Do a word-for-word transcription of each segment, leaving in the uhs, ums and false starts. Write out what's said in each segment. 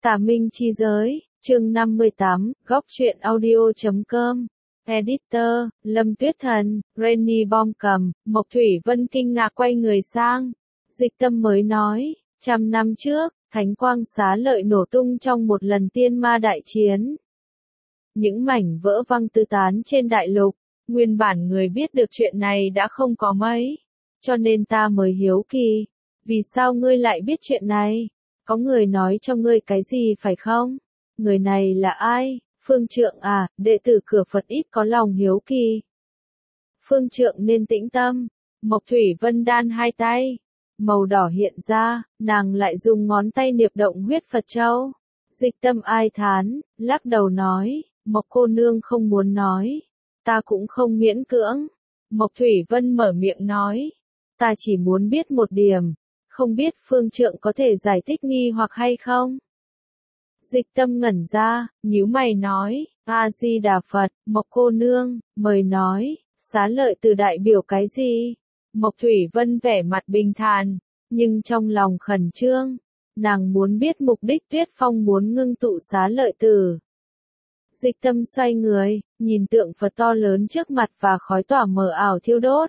Tà Minh chi giới, chương năm mươi tám, góc truyện audio chấm com. Editor, Lâm Tuyết Thần, Rainy Bom cầm, Mộc Thủy Vân kinh ngạc quay người sang. Dịch Tâm mới nói, trăm năm trước, Thánh Quang Xá Lợi nổ tung trong một lần tiên ma đại chiến. Những mảnh vỡ văng tứ tán trên đại lục, nguyên bản người biết được chuyện này đã không có mấy. Cho nên ta mới hiếu kỳ, vì sao ngươi lại biết chuyện này? Có người nói cho ngươi cái gì phải không? Người này là ai? Phương Trượng à, đệ tử cửa Phật ít có lòng hiếu kỳ. Phương Trượng nên tĩnh tâm. Mộc Thủy Vân đan hai tay, màu đỏ hiện ra, nàng lại dùng ngón tay niệp động huyết Phật châu. Dịch Tâm ai thán, lắc đầu nói, Mộc cô nương không muốn nói, ta cũng không miễn cưỡng. Mộc Thủy Vân mở miệng nói, ta chỉ muốn biết một điểm, không biết Phương Trượng có thể giải thích nghi hoặc hay không? Dịch Tâm ngẩn ra, nhíu mày nói, A-di-đà Phật, Mộc cô nương, mời nói, Xá Lợi từ đại biểu cái gì? Mộc Thủy Vân vẻ mặt bình thản, nhưng trong lòng khẩn trương, nàng muốn biết mục đích Tuyết Phong muốn ngưng tụ Xá Lợi Tử. Dịch Tâm xoay người, nhìn tượng Phật to lớn trước mặt và khói tỏa mờ ảo thiêu đốt.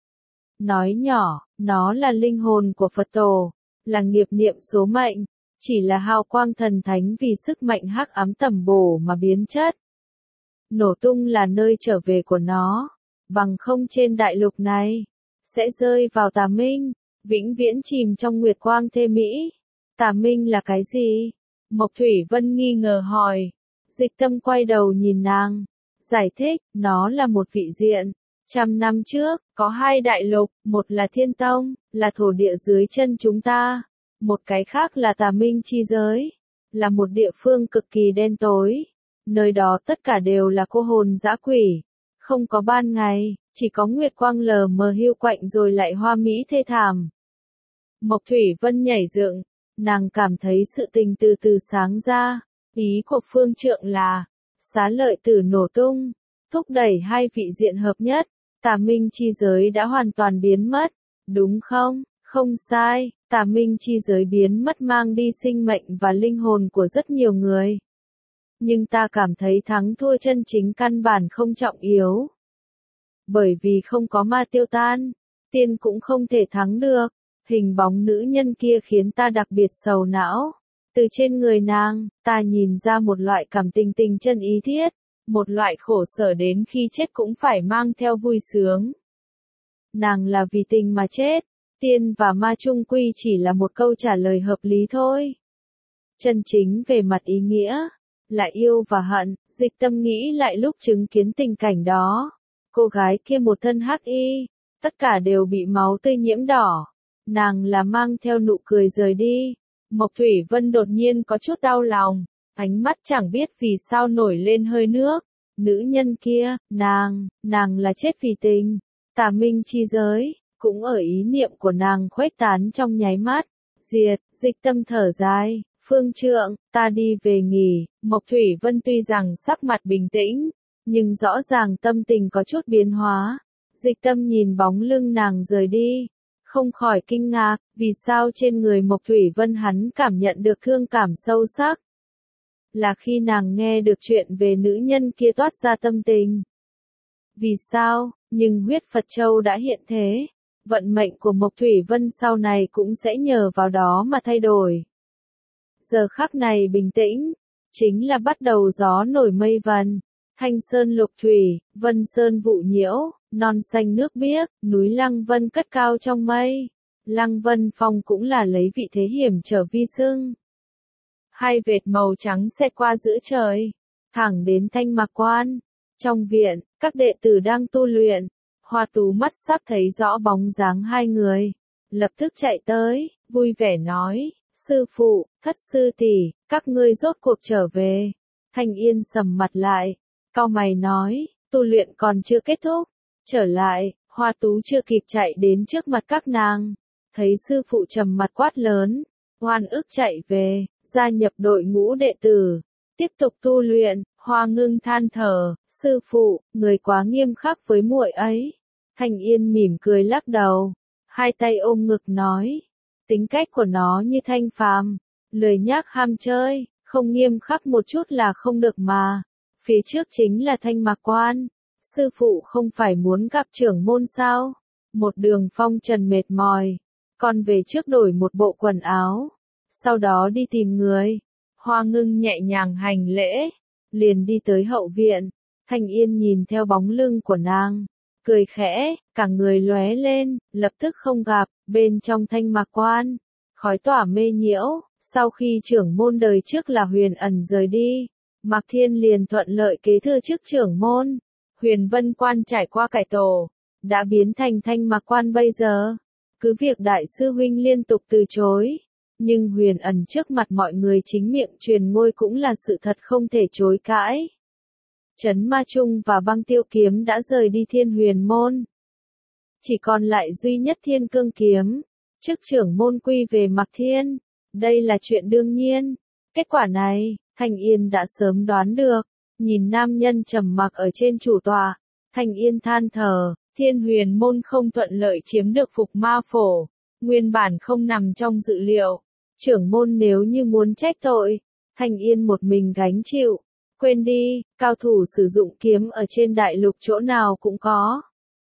Nói nhỏ, nó là linh hồn của Phật tổ, là nghiệp niệm số mệnh, chỉ là hào quang thần thánh vì sức mạnh hắc ám tầm bổ mà biến chất. Nổ tung là nơi trở về của nó, bằng không trên đại lục này, sẽ rơi vào tà minh, vĩnh viễn chìm trong nguyệt quang thê mỹ. Tà minh là cái gì? Mộc Thủy Vân nghi ngờ hỏi. Dịch Tâm quay đầu nhìn nàng, giải thích, nó là một vị diện. Trăm năm trước, có hai đại lục, một là Thiên Tông, là thổ địa dưới chân chúng ta, một cái khác là Tà Minh chi giới, là một địa phương cực kỳ đen tối. Nơi đó tất cả đều là cô hồn dã quỷ, không có ban ngày, chỉ có nguyệt quang lờ mờ hiu quạnh rồi lại hoa mỹ thê thảm. Mộc Thủy Vân nhảy dựng, nàng cảm thấy sự tình từ từ sáng ra, ý của Phương Trượng là, Xá Lợi Tử nổ tung, thúc đẩy hai vị diện hợp nhất. Tà Minh chi giới đã hoàn toàn biến mất, đúng không? Không sai, Tà Minh chi giới biến mất mang đi sinh mệnh và linh hồn của rất nhiều người. Nhưng ta cảm thấy thắng thua chân chính căn bản không trọng yếu. Bởi vì không có ma tiêu tan, tiên cũng không thể thắng được. Hình bóng nữ nhân kia khiến ta đặc biệt sầu não. Từ trên người nàng, ta nhìn ra một loại cảm tình tình chân ý thiết. Một loại khổ sở đến khi chết cũng phải mang theo vui sướng. Nàng là vì tình mà chết, tiên và ma chung quy chỉ là một câu trả lời hợp lý thôi. Chân chính về mặt ý nghĩa, là yêu và hận. Dịch Tâm nghĩ lại lúc chứng kiến tình cảnh đó. Cô gái kia một thân hắc y, tất cả đều bị máu tươi nhiễm đỏ. Nàng là mang theo nụ cười rời đi. Mộc Thủy Vân đột nhiên có chút đau lòng. Ánh mắt chẳng biết vì sao nổi lên hơi nước. Nữ nhân kia, nàng, nàng là chết vì tình. Tà Minh chi giới, cũng ở ý niệm của nàng khuếch tán trong nháy mắt. Diệt, Dịch Tâm thở dài, Phương Trượng, ta đi về nghỉ. Mộc Thủy Vân tuy rằng sắc mặt bình tĩnh, nhưng rõ ràng tâm tình có chút biến hóa. Dịch Tâm nhìn bóng lưng nàng rời đi, không khỏi kinh ngạc, vì sao trên người Mộc Thủy Vân hắn cảm nhận được thương cảm sâu sắc. Là khi nàng nghe được chuyện về nữ nhân kia toát ra tâm tình. Vì sao? Nhưng huyết Phật Châu đã hiện thế. Vận mệnh của Mộc Thủy Vân sau này cũng sẽ nhờ vào đó mà thay đổi. Giờ khắc này bình tĩnh, chính là bắt đầu gió nổi mây vần. Thanh sơn lục thủy, vân sơn vụ nhiễu, non xanh nước biếc, núi Lăng Vân cất cao trong mây. Lăng Vân Phong cũng là lấy vị thế hiểm trở vi xưng. Hai vệt màu trắng xẹt qua giữa trời, thẳng đến Thanh Mạc Quan. Trong viện, các đệ tử đang tu luyện. Hoa Tú mắt sắp thấy rõ bóng dáng hai người, lập tức chạy tới, vui vẻ nói, sư phụ, thất sư tỷ, các ngươi rốt cuộc trở về. Thanh Yên sầm mặt lại, cau mày nói, tu luyện còn chưa kết thúc. Trở lại, Hoa Tú chưa kịp chạy đến trước mặt các nàng, thấy sư phụ trầm mặt quát lớn, oan ức chạy về, gia nhập đội ngũ đệ tử, tiếp tục tu luyện. Hoa Ngưng than thở, sư phụ, người quá nghiêm khắc với muội ấy. Thanh Yên mỉm cười lắc đầu, hai tay ôm ngực nói, tính cách của nó như Thanh Phàm, lười nhác ham chơi, không nghiêm khắc một chút là không được mà. Phía trước chính là Thanh Mạc Quan. Sư phụ không phải muốn gặp trưởng môn sao? Một đường phong trần mệt mỏi. Con về trước đổi một bộ quần áo. Sau đó đi tìm người. Hoa Ngưng nhẹ nhàng hành lễ. Liền đi tới hậu viện. Thanh Yên nhìn theo bóng lưng của nàng. Cười khẽ, cả người lóe lên, lập tức không gặp, bên trong Thanh Mạc Quan. Khói tỏa mê nhiễu, sau khi trưởng môn đời trước là Huyền Ẩn rời đi. Mạc Thiên liền thuận lợi kế thừa chức trưởng môn. Huyền Vân Quan trải qua cải tổ, đã biến thành Thanh Mạc Quan bây giờ. Cứ việc đại sư huynh liên tục từ chối, nhưng Huyền Ẩn trước mặt mọi người chính miệng truyền ngôi cũng là sự thật không thể chối cãi. Trấn Ma Trung và Băng Tiêu Kiếm đã rời đi Thiên Huyền Môn. Chỉ còn lại duy nhất Thiên Cương Kiếm, chức trưởng môn quy về Mạc Thiên. Đây là chuyện đương nhiên. Kết quả này, Thanh Yên đã sớm đoán được. Nhìn nam nhân trầm mặc ở trên chủ tọa, Thanh Yên than thở, Thiên Huyền Môn không thuận lợi chiếm được Phục Ma Phổ, nguyên bản không nằm trong dự liệu. Trưởng môn nếu như muốn trách tội, Thanh Yên một mình gánh chịu. Quên đi, cao thủ sử dụng kiếm ở trên đại lục chỗ nào cũng có.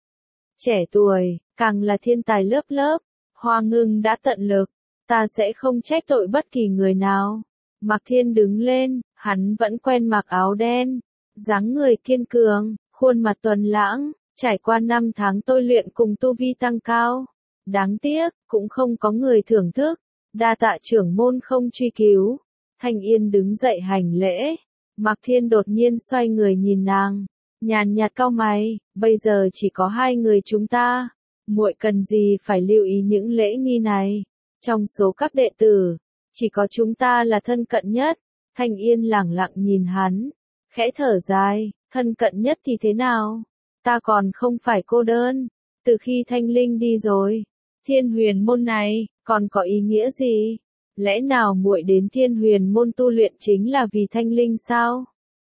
Trẻ tuổi, càng là thiên tài lớp lớp. Hoa Ngưng đã tận lực, ta sẽ không trách tội bất kỳ người nào. Mạc Thiên đứng lên, hắn vẫn quen mặc áo đen, dáng người kiên cường, khuôn mặt tuấn lãng, trải qua năm tháng tôi luyện cùng tu vi tăng cao. Đáng tiếc, cũng không có người thưởng thức, đa tạ trưởng môn không truy cứu. Thanh Yên đứng dậy hành lễ, Mạc Thiên đột nhiên xoay người nhìn nàng, nhàn nhạt cau mày, bây giờ chỉ có hai người chúng ta, muội cần gì phải lưu ý những lễ nghi này, trong số các đệ tử. Chỉ có chúng ta là thân cận nhất. Thanh Yên lẳng lặng nhìn hắn, khẽ thở dài, thân cận nhất thì thế nào? Ta còn không phải cô đơn. Từ khi Thanh Linh đi rồi, Thiên Huyền Môn này, còn có ý nghĩa gì? Lẽ nào muội đến Thiên Huyền Môn tu luyện chính là vì Thanh Linh sao?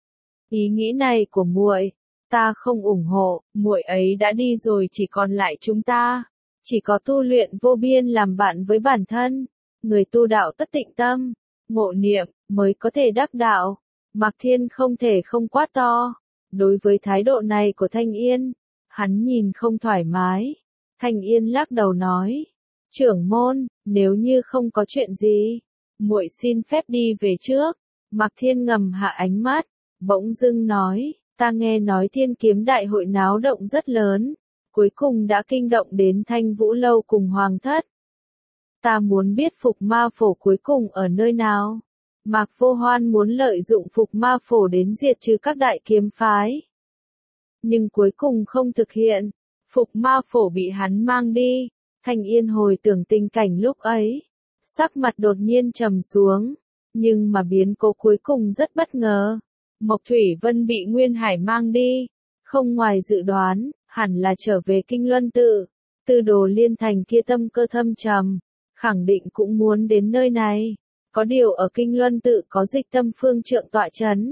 Ý nghĩ này của muội, ta không ủng hộ, muội ấy đã đi rồi chỉ còn lại chúng ta. Chỉ có tu luyện vô biên làm bạn với bản thân. Người tu đạo tất tịnh tâm, ngộ niệm, mới có thể đắc đạo. Mạc Thiên không thể không quát to. Đối với thái độ này của Thanh Yên, hắn nhìn không thoải mái. Thanh Yên lắc đầu nói, trưởng môn, nếu như không có chuyện gì, muội xin phép đi về trước. Mạc Thiên ngầm hạ ánh mắt, bỗng dưng nói, ta nghe nói Thiên Kiếm Đại hội náo động rất lớn, cuối cùng đã kinh động đến Thanh Vũ Lâu cùng Hoàng Thất. Ta muốn biết Phục Ma Phổ cuối cùng ở nơi nào. Mạc Vô Hoan muốn lợi dụng Phục Ma Phổ đến diệt trừ các đại kiếm phái. Nhưng cuối cùng không thực hiện. Phục Ma Phổ bị hắn mang đi. Thanh Yên hồi tưởng tình cảnh lúc ấy. Sắc mặt đột nhiên trầm xuống. Nhưng mà biến cố cuối cùng rất bất ngờ. Mộc Thủy Vân bị Nguyên Hải mang đi. Không ngoài dự đoán, hẳn là trở về Kinh Luân Tự. Tư Đồ Liên Thành kia tâm cơ thâm trầm, khẳng định cũng muốn đến nơi này. Có điều ở Kinh Luân Tự có Dịch Tâm Phương Trượng tọa chấn.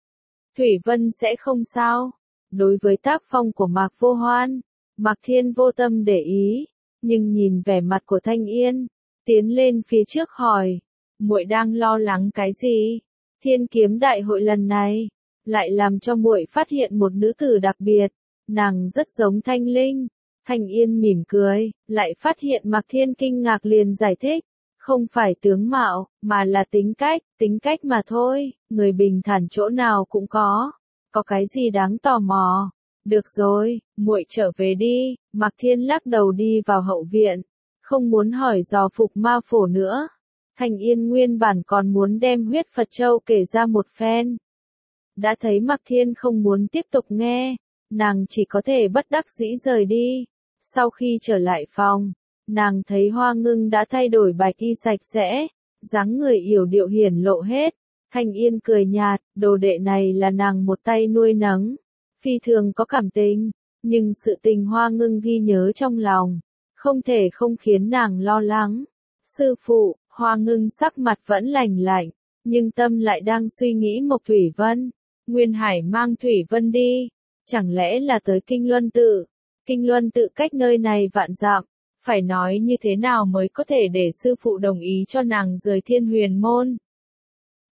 Thủy Vân sẽ không sao. Đối với tác phong của Mạc Vô Hoan, Mạc Thiên vô tâm để ý, nhưng nhìn vẻ mặt của Thanh Yên, tiến lên phía trước hỏi, muội đang lo lắng cái gì? Thiên Kiếm Đại hội lần này, lại làm cho muội phát hiện một nữ tử đặc biệt, nàng rất giống Thanh Linh. Thanh Yên mỉm cười, lại phát hiện Mạc Thiên kinh ngạc liền giải thích, không phải tướng mạo, mà là tính cách, tính cách mà thôi, người bình thản chỗ nào cũng có, có cái gì đáng tò mò. Được rồi, muội trở về đi. Mạc Thiên lắc đầu đi vào hậu viện, không muốn hỏi dò Phục Ma Phổ nữa. Thanh Yên nguyên bản còn muốn đem huyết Phật Châu kể ra một phen. Đã thấy Mạc Thiên không muốn tiếp tục nghe, nàng chỉ có thể bất đắc dĩ rời đi. Sau khi trở lại phòng, nàng thấy Hoa Ngưng đã thay đổi bạch y sạch sẽ, dáng người yểu điệu hiển lộ hết. Thanh Yên cười nhạt, đồ đệ này là nàng một tay nuôi nấng, phi thường có cảm tình, nhưng sự tình Hoa Ngưng ghi nhớ trong lòng, không thể không khiến nàng lo lắng. Sư phụ, Hoa Ngưng sắc mặt vẫn lành lạnh, nhưng tâm lại đang suy nghĩ Mộc Thủy Vân. Nguyên Hải mang Thủy Vân đi, chẳng lẽ là tới Kinh Luân Tự? Kinh Luân Tự cách nơi này vạn dặm, phải nói như thế nào mới có thể để sư phụ đồng ý cho nàng rời Thiên Huyền Môn?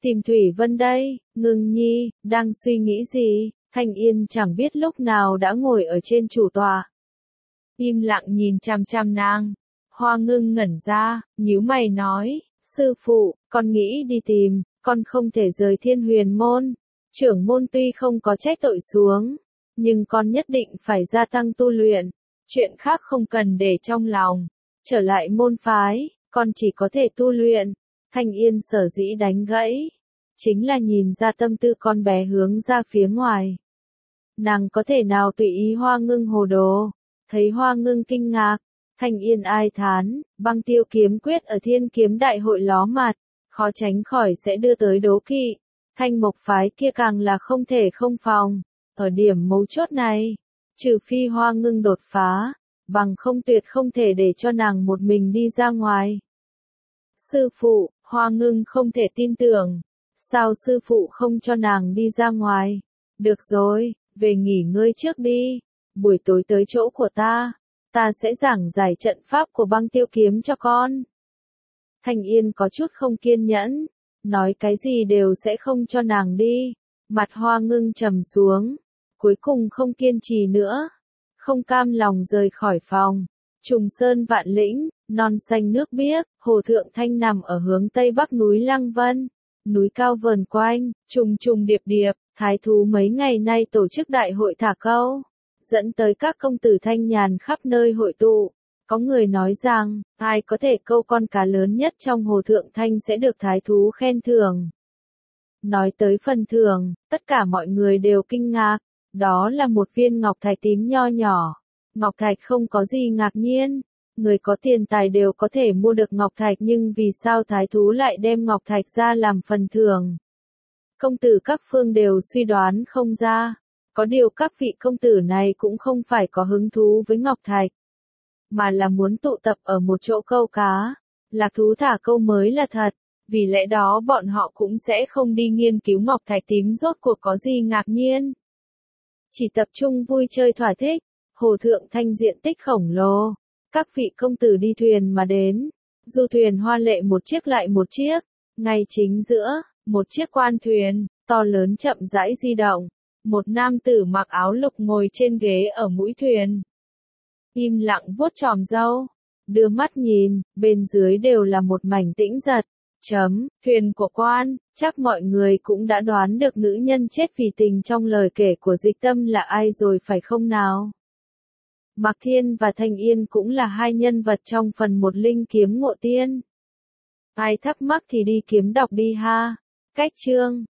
Tìm Thủy Vân đây, Ngưng Nhi, đang suy nghĩ gì? Thanh Yên chẳng biết lúc nào đã ngồi ở trên chủ tọa. Im lặng nhìn chằm chằm nàng. Hoa Ngưng ngẩn ra, nhíu mày nói, sư phụ, con nghĩ đi tìm, con không thể rời Thiên Huyền môn. Trưởng môn tuy không có trách tội xuống, nhưng con nhất định phải gia tăng tu luyện. Chuyện khác không cần để trong lòng. Trở lại môn phái, con chỉ có thể tu luyện. Thanh Yên sở dĩ đánh gãy, chính là nhìn ra tâm tư con bé hướng ra phía ngoài. Nàng có thể nào tùy ý Hoa Ngưng hồ đồ? Thấy Hoa Ngưng kinh ngạc, Thanh Yên ai thán, băng tiêu kiếm quyết ở Thiên Kiếm Đại hội ló mặt, khó tránh khỏi sẽ đưa tới đố kỵ. Thanh Mộc phái kia càng là không thể không phòng. Ở điểm mấu chốt này, trừ phi Hoa Ngưng đột phá, bằng không tuyệt không thể để cho nàng một mình đi ra ngoài. Sư phụ, Hoa Ngưng không thể tin tưởng. Sao sư phụ không cho nàng đi ra ngoài? Được rồi, về nghỉ ngơi trước đi. Buổi tối tới chỗ của ta, ta sẽ giảng giải trận pháp của băng tiêu kiếm cho con. Thanh Yên có chút không kiên nhẫn, nói cái gì đều sẽ không cho nàng đi. Mặt Hoa Ngưng trầm xuống, cuối cùng không kiên trì nữa, không cam lòng rời khỏi phòng. Trùng sơn vạn lĩnh, non xanh nước biếc, hồ thượng thanh nằm ở hướng tây bắc núi Lăng Vân. Núi cao vờn quanh, trùng trùng điệp điệp, thái thú mấy ngày nay tổ chức đại hội thả câu, dẫn tới các công tử thanh nhàn khắp nơi hội tụ. Có người nói rằng, ai có thể câu con cá lớn nhất trong hồ thượng thanh sẽ được thái thú khen thưởng. Nói tới phần thưởng, tất cả mọi người đều kinh ngạc, đó là một viên ngọc thạch tím nho nhỏ. Ngọc thạch không có gì ngạc nhiên, người có tiền tài đều có thể mua được ngọc thạch, nhưng vì sao thái thú lại đem ngọc thạch ra làm phần thưởng? Công tử các phương đều suy đoán không ra, có điều các vị công tử này cũng không phải có hứng thú với ngọc thạch, mà là muốn tụ tập ở một chỗ câu cá. Lạc thú thả câu mới là thật, vì lẽ đó bọn họ cũng sẽ không đi nghiên cứu ngọc thạch tím rốt cuộc có gì ngạc nhiên. Chỉ tập trung vui chơi thỏa thích. Hồ thượng thanh diện tích khổng lồ, các vị công tử đi thuyền mà đến, du thuyền hoa lệ một chiếc lại một chiếc, ngay chính giữa, một chiếc quan thuyền, to lớn chậm rãi di động, một nam tử mặc áo lục ngồi trên ghế ở mũi thuyền. Im lặng vuốt chòm râu, đưa mắt nhìn, bên dưới đều là một mảnh tĩnh giật. Chấm, thuyền của quan, chắc mọi người cũng đã đoán được nữ nhân chết vì tình trong lời kể của Dịch Tâm là ai rồi phải không nào? Mạc Thiên và Thanh Yên cũng là hai nhân vật trong phần một linh kiếm ngộ tiên. Ai thắc mắc thì đi kiếm đọc đi ha. Cách chương